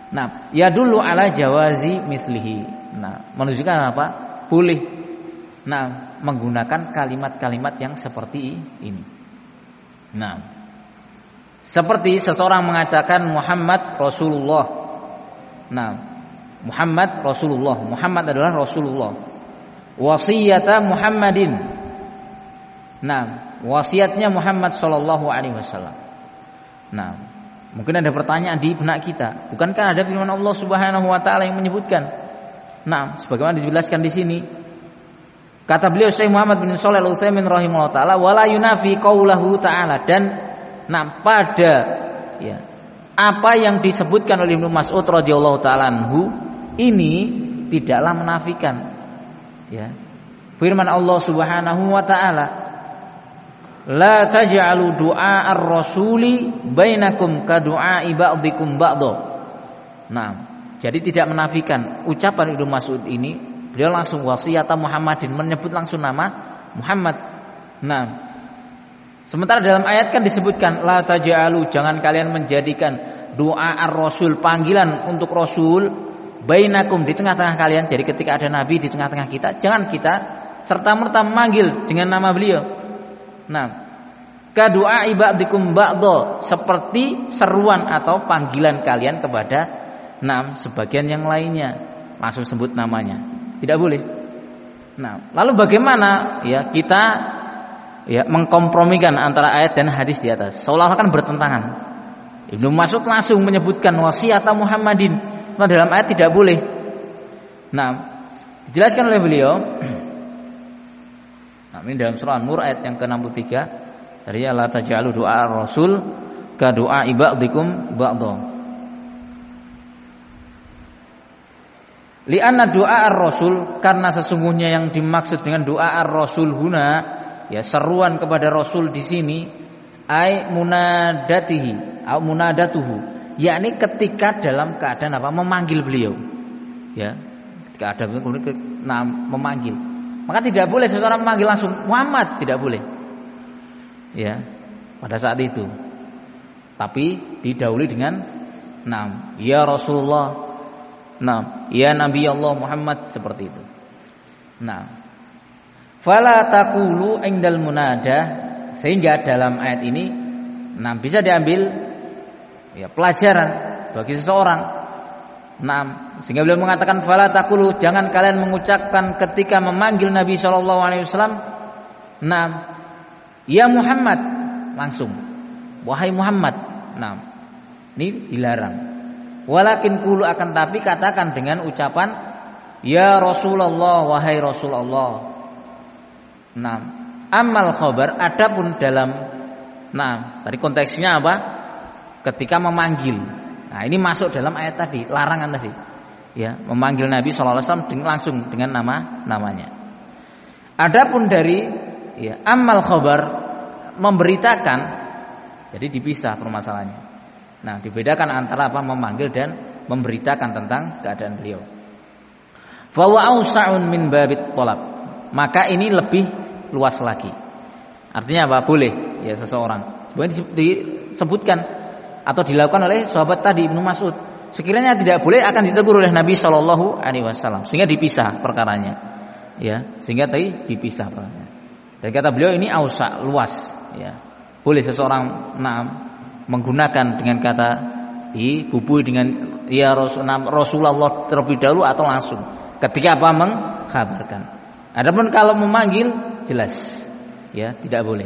[SPEAKER 1] Nah, ya dulu ala jawazi mislihi. Nah, menunjukkan apa? Boleh. Nah, menggunakan kalimat-kalimat yang seperti ini. Nah, seperti seseorang mengatakan Muhammad Rasulullah. Nah, Muhammad Rasulullah. Muhammad adalah Rasulullah. Wasiyata Muhammadin. Nah, wasiatnya Muhammad sallallahu alaihi wasallam. Nah, mungkin ada pertanyaan di benak kita, bukankah ada firman Allah Subhanahu wa taala yang menyebutkan? Nah, sebagaimana dijelaskan di sini. Kata beliau Syekh Muhammad bin Shalih Al-Utsaimin rahimahullah taala, wala yunafi qaulahu ta'ala, dan nah pada ya apa yang disebutkan oleh Ibnu Mas'ud radhiyallahu taala anhu ini tidaklah menafikan ya firman Allah Subhanahu wa taala, la taj'alu du'a ar-rasuli bainakum ka du'ai ba'dikum ba'dha. Nah, jadi tidak menafikan ucapan Ibnu Mas'ud ini. Beliau langsung wasiyata Muhammadin, menyebut langsung nama Muhammad. Nah, sementara dalam ayat kan disebutkan la taj'alu, jangan kalian menjadikan doa ar-rasul, panggilan untuk rasul, bainakum, di tengah-tengah kalian. Jadi ketika ada nabi di tengah-tengah kita, jangan kita serta-merta memanggil dengan nama beliau. Nah, ka du'a ibadikum ba'dha, seperti seruan atau panggilan kalian kepada nam sebagian yang lainnya, langsung sebut namanya. Tidak boleh. Nah, lalu bagaimana ya kita ya mengkompromikan antara ayat dan hadis di atas? Seolah-olah kan bertentangan. Ibnu Mas'ud langsung menyebutkan wasiata Muhammadin, nah, dalam ayat tidak boleh. Nah, dijelaskan oleh beliau. Nah, ini dalam surah An-Nur ayat yang ke enam puluh tiga, dari la taj'alu du'a ar-rasul ka du'a ibadikum ba'dha. Li'anna doa ar-rasul, karena sesungguhnya yang dimaksud dengan doa ar-rasul huna ya seruan kepada rasul di sini, ai munadatihi au munadatuhu, yakni ketika dalam keadaan apa? Memanggil beliau. Ya, ketika ada nah, memanggil. Maka tidak boleh seseorang memanggil langsung Muhammad, tidak boleh. Ya, pada saat itu. Tapi didahului dengan nam, ya Rasulullah. Nah, ya Nabi Allah Muhammad, seperti itu. Nah, fala taqulu indal munada, sehingga dalam ayat ini nah bisa diambil ya pelajaran bagi seseorang. Nah, sehingga beliau mengatakan fala taqulu, jangan kalian mengucapkan ketika memanggil Nabi sallallahu alaihi wasallam, nah, ya Muhammad, langsung wahai Muhammad. Nah, ini dilarang. Walakin qulu, akan tapi katakan dengan ucapan ya Rasulullah, wahai Rasulullah. Nah, amal khabar, adapun dalam nah, tadi konteksnya apa? Ketika memanggil. Nah, ini masuk dalam ayat tadi, larangan tadi. Ya, memanggil Nabi sallallahu alaihi wasallam langsung dengan nama namanya. Adapun dari ya amal khabar, memberitakan, jadi dipisah permasalahannya. Nah, dibedakan antara apa? Memanggil dan memberitakan tentang keadaan beliau. Fa wa ausa'un min babit talab. Maka ini lebih luas lagi. Artinya apa? Boleh ya seseorang. Sebenarnya disebutkan atau dilakukan oleh sahabat tadi Ibnu Mas'ud. Sekiranya tidak boleh akan ditegur oleh Nabi sallallahu alaihi wasallam, sehingga dipisah perkaranya. Ya, sehingga tadi dipisah perkaranya. Dan kata beliau ini ausa, luas, ya. Boleh seseorang nah menggunakan dengan kata dibubui dengan ya Rasulullah terlebih dahulu atau langsung ketika apa? Mengkhabarkan. Adapun kalau memanggil jelas ya tidak boleh.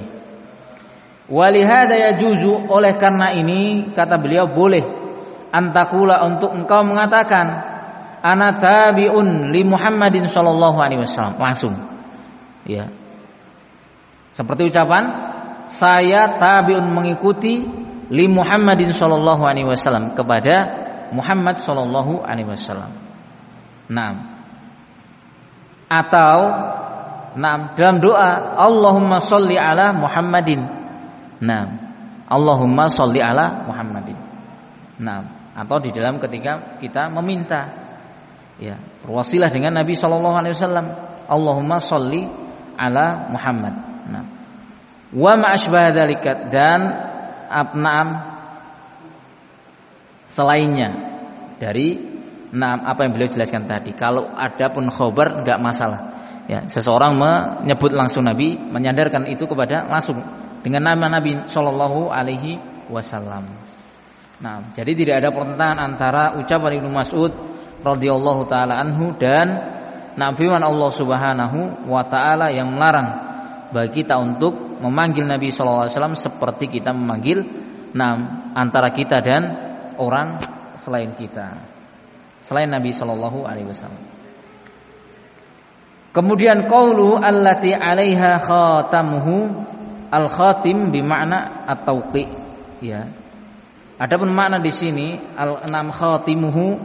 [SPEAKER 1] Walihada yajuzu, oleh karena ini kata beliau boleh antakula, untuk engkau mengatakan ana tabi'un li Muhammadin sallallahu alaihi wasallam, langsung ya. Seperti ucapan saya tabi'un, mengikuti li Muhammadin sallallahu alaihi wasallam, kepada Muhammad sallallahu alaihi wasallam. Naam. Atau naam dalam doa Allahumma sholli ala Muhammadin. Naam. Allahumma sholli ala Muhammadin. Naam. Atau di dalam ketika kita meminta ya berwasilah dengan Nabi sallallahu alaihi wasallam, Allahumma sholli ala Muhammad. Naam. Wa ma asbah dzalika, dan abnaam selainnya dari nah, apa yang beliau jelaskan tadi. Kalau ada pun khobar enggak masalah. Ya, seseorang menyebut langsung Nabi, menyandarkan itu kepada langsung dengan nama Nabi sallallahu alaihi wasallam. Nah, jadi tidak ada pertentangan antara ucapan Ibnu Mas'ud radhiyallahu taala anhu dan nah, firman Allah Subhanahu wa taala yang melarang bagi kita untuk memanggil Nabi sallallahu alaihi wasallam seperti kita memanggil nah, antara kita dan orang selain kita, selain Nabi sallallahu alaihi wasallam. Kemudian qaulu allati 'alaiha khatamuhu, al-khatim bermakna at-tauqi, ya. Adapun makna di sini al-nam khatimuhu,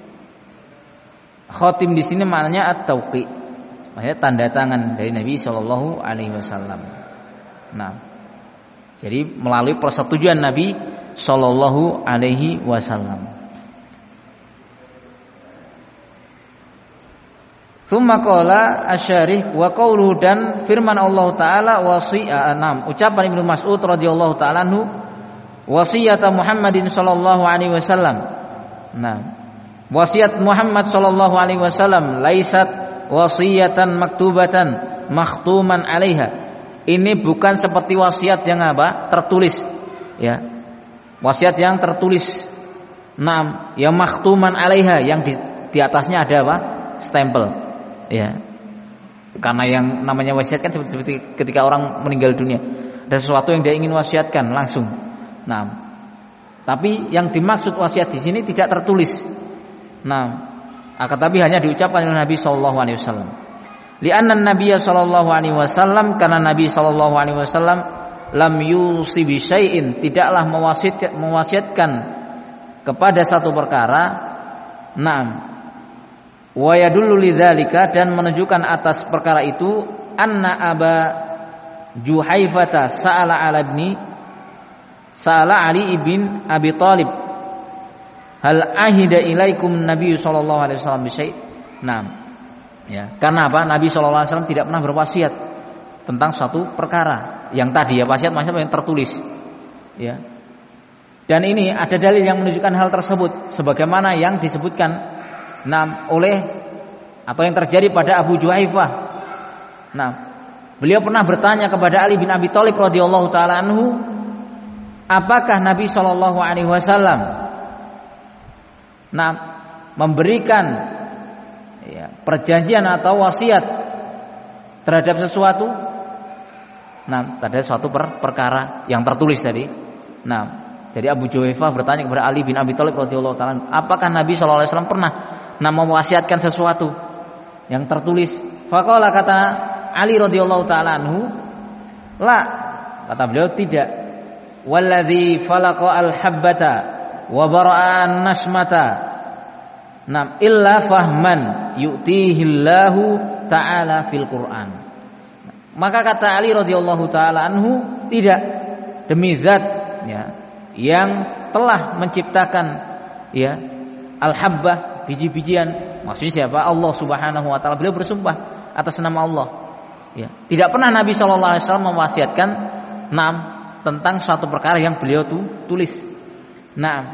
[SPEAKER 1] khatim di sini maknanya at-tauqi, maksudnya tanda tangan dari Nabi sallallahu alaihi wasallam. Nah, jadi melalui persetujuan Nabi sallallahu alaihi wasallam. Tsumma qala asyarih wa qauluhu, dan firman Allah taala wasi'a enam, ucapan Ibnu Mas'ud radhiyallahu taala anhu, wasiyata Muhammadin sallallahu alaihi wasallam. Nah, wasiat Muhammad sallallahu alaihi wasallam laisat wasiyatan maktubatan makhtuman 'alaiha. Ini bukan seperti wasiat yang apa? Tertulis, ya. Wasiat yang tertulis. Nah, yang makhtuman 'alaiha, yang di, di atasnya ada apa? Stempel. Ya, karena yang namanya wasiat kan seperti ketika orang meninggal dunia, ada sesuatu yang dia ingin wasiatkan langsung. Nah, tapi yang dimaksud wasiat di sini tidak tertulis. Nah, akan tapi hanya diucapkan oleh Nabi Sallallahu Alaihi Wasallam. Li'anna Nabiya Sallallahu Alaihi Wasallam, karena Nabi Sallallahu Alaihi Wasallam lam yusi bi syai'in, tidaklah mewasiat, mewasiatkan kepada satu perkara. Nah, wa yadullu lidzalika, dan menunjukkan atas perkara itu anna Aba Juhaifata sa'ala ala ibni sa'ala Ali ibn Abi Thalib hal ahida ilaikum Nabi sallallahu alaihi wasallam bi syai'. Nah, ya, karena apa? Nabi sallallahu alaihi wasallam tidak pernah berwasiat tentang suatu perkara yang tadi, ya, wasiat maksudnya yang tertulis, ya. Dan ini ada dalil yang menunjukkan hal tersebut sebagaimana yang disebutkan Nah, oleh atau yang terjadi pada Abu Juhaifah. Nah, beliau pernah bertanya kepada Ali bin Abi Thalib radhiyallahu taala anhu, apakah Nabi sallallahu alaihi wasallam nah memberikan ya, perjanjian atau wasiat terhadap sesuatu? Nah, ada suatu per perkara yang tertulis tadi. Nah, jadi Abu Juhaifah bertanya kepada Ali bin Abi Thalib radhiyallahu taala, apakah Nabi sallallahu alaihi wasallam pernah nah mewasiatkan sesuatu yang tertulis? Faqala, kata Ali radhiyallahu taala anhu, la, kata beliau tidak. Walladzi falaqa al-habbata wa bara'a an-nasmata nam illa fahman yu'tihillahu ta'ala fil Qur'an. Maka kata Ali radhiyallahu taala anhu, tidak, demi zat, ya, yang telah menciptakan, ya, al-habbah, biji-bijian, maksudnya siapa? Allah Subhanahu wa taala. Beliau bersumpah atas nama Allah. Ya, tidak pernah Nabi sallallahu alaihi wasallam mewasiatkan nam tentang suatu perkara yang beliau tuh tulis. Nah,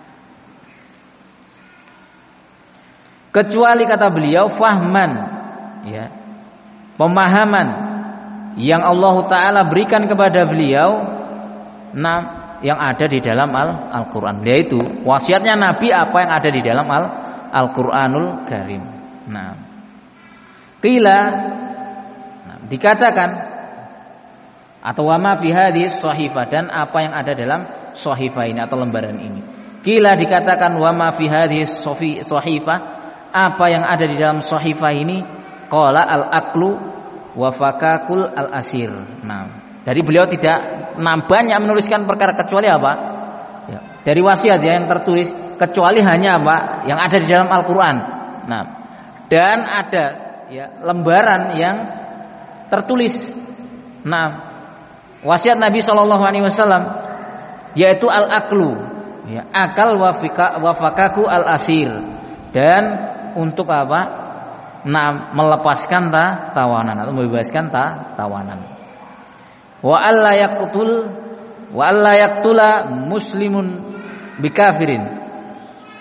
[SPEAKER 1] kecuali kata beliau fahman, ya, pemahaman yang Allah taala berikan kepada beliau, nah, yang ada di dalam Al-Qur'an. Yaitu wasiatnya Nabi apa yang ada di dalam Al Al-Qur'anul Karim. Nah, qila, nah, dikatakan atau wa ma fi hadhihi shahifah, dan apa yang ada dalam shahifah ini atau lembaran ini. Qila, dikatakan wa ma fi hadhihi shahifah, apa yang ada di dalam shahifah ini, qala al-aqlu wa fakakul al-asir. Nah, jadi beliau tidak nampaknya menuliskan perkara kecuali apa? Ya, dari wasiat, ya, yang tertulis, kecuali hanya apa yang ada di dalam Al-Qur'an. Nah, dan ada, ya, lembaran yang tertulis. Nah, wasiat Nabi sallallahu alaihi wasallam yaitu al-aqlu, ya, akal wa fakaku al-asir, dan untuk apa? Nah, melepaskan ta tawanan atau membebaskan ta tawanan. Wa alla yaqtul wa alla yaqtula muslimun bikafirin,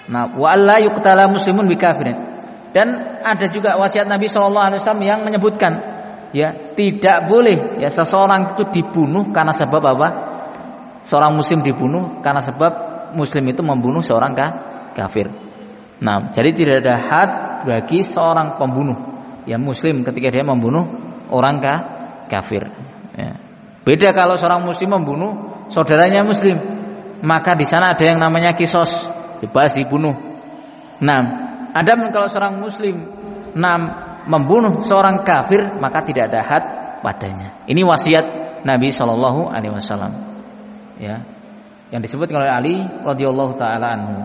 [SPEAKER 1] Nah, wa alla yuqtala muslimun bikafirin. Dan ada juga wasiat Nabi sallallahu alaihi wasallam yang menyebutkan ya, tidak boleh ya seseorang itu dibunuh karena sebab apa? Seorang muslim dibunuh karena sebab muslim itu membunuh seorang kafir. Nah, jadi tidak ada had bagi seorang pembunuh ya muslim ketika dia membunuh orang kafir. Ya. Beda kalau seorang muslim membunuh saudaranya muslim, maka di sana ada yang namanya kisos, bebas dibunuh. Nah, ada kalau seorang muslim nam membunuh seorang kafir, maka tidak ada had padanya. Ini wasiat Nabi Shallallahu Alaihi Wasallam, ya, yang disebutkan oleh Ali radhiyallahu taala anhu.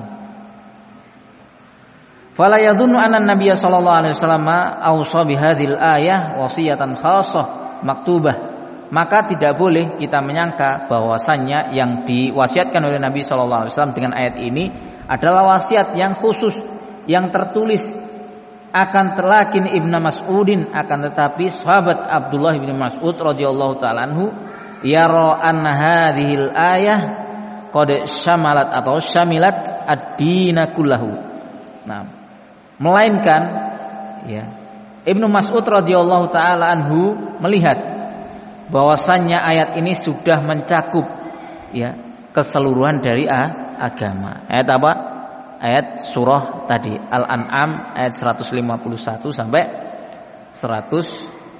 [SPEAKER 1] Fala yadhunnu anna Nabiy sallallahu alaihi wasallam awsa bihadhil ayah wasiyatan khassah maktubah. Maka tidak boleh kita menyangka bahwasannya yang diwasiatkan oleh Nabi sallallahu alaihi wasallam dengan ayat ini adalah wasiat yang khusus yang tertulis akan telakin Ibnu Mas'udin, akan tetapi sahabat Abdullah bin Mas'ud radhiyallahu taala anhu yara anna hadhil ayah qad syamalat atau syamilat ad-dina kullahu. Nah, melainkan ya Ibnu Mas'ud radhiyallahu taala anhu melihat bahwasannya ayat ini sudah mencakup ya keseluruhan dari agama. Ayat apa? Ayat surah tadi Al-An'am ayat seratus lima puluh satu sampai seratus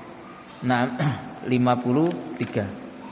[SPEAKER 1] lima puluh tiga.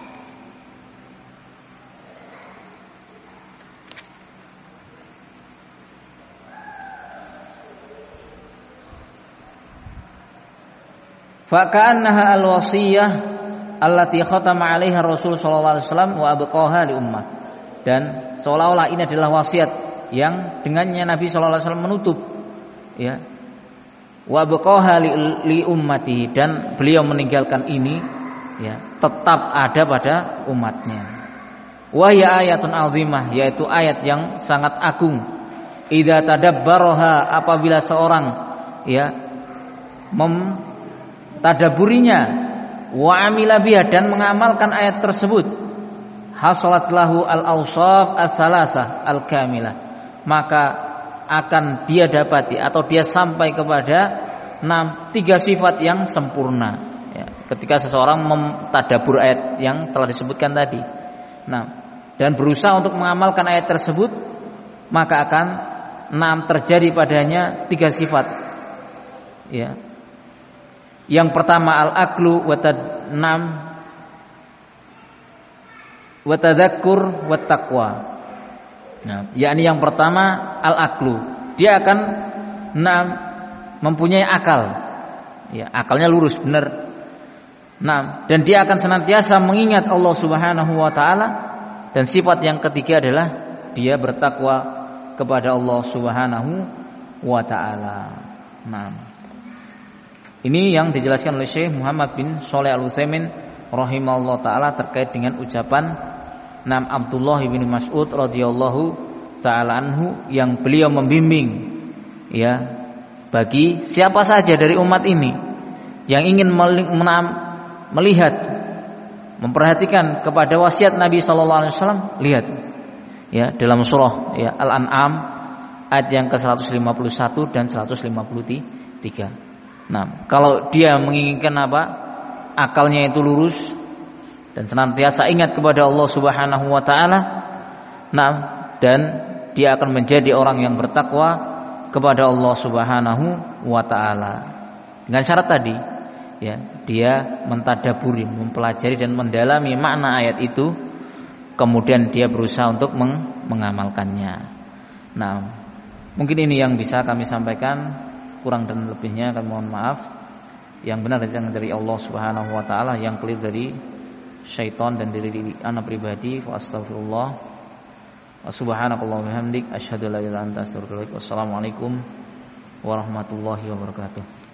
[SPEAKER 1] Fa ka'annaha al-wasiyah allati khatama 'alaiha Rasul sallallahu alaihi wasallam wa abqaha li ummah. Dan seolah-olah ini adalah wasiat yang dengannya Nabi sallallahu alaihi wasallam menutup ya wa abqaha li, li ummatihi, dan beliau meninggalkan ini ya tetap ada pada umatnya. Wa ya ayatun azimah, yaitu ayat yang sangat agung. Idza tadabbaraha, apabila seorang ya mem tadaburinya, wa amila biha, dan mengamalkan ayat tersebut, hasalat lahu al-awsaf ats-tsalatsah al-kamilah, maka akan dia dapati atau dia sampai kepada enam tiga sifat yang sempurna ya, ketika seseorang mentadabur ayat yang telah disebutkan tadi. Nah, dan berusaha untuk mengamalkan ayat tersebut, maka akan enam terjadi padanya tiga sifat ya. Yang pertama al-aqlu wa tadnam wa tadhakkur wa taqwa. Nah, yakni yang pertama al-aqlu, dia akan nah, mempunyai akal. Ya, akalnya lurus benar. Nah, dan dia akan senantiasa mengingat Allah Subhanahu wa taala, dan sifat yang ketiga adalah dia bertakwa kepada Allah Subhanahu wa taala. Nah, ini yang dijelaskan oleh Syekh Muhammad bin Shalih Al-Utsaimin rahimahullah taala terkait dengan ucapan Nam Abdullah bin Mas'ud radhiyallahu taala anhu, yang beliau membimbing ya bagi siapa saja dari umat ini yang ingin melihat, memperhatikan kepada wasiat Nabi sallallahu alaihi wasallam, lihat ya dalam surah ya Al-An'am ayat yang ke seratus lima puluh satu dan seratus lima puluh tiga. Nah, kalau dia menginginkan apa? Akalnya itu lurus dan senantiasa ingat kepada Allah Subhanahu wa taala. Nah, dan dia akan menjadi orang yang bertakwa kepada Allah Subhanahu wa taala. Dengan syarat tadi, ya, dia mentadaburi, mempelajari dan mendalami makna ayat itu, kemudian dia berusaha untuk meng- mengamalkannya. Nah, mungkin ini yang bisa kami sampaikan. Kurang dan lebihnya kami mohon maaf. Yang benar dari Allah Subhanahu wa taala, yang keliru dari syaitan dan dari anak pribadi. Wa astaghfirullah. Wa subhanakallahumma wa bihamdik asyhadu an la ilaha illa anta astaghfiruka wa atubu ilaik. Wassalamualaikum warahmatullahi wabarakatuh.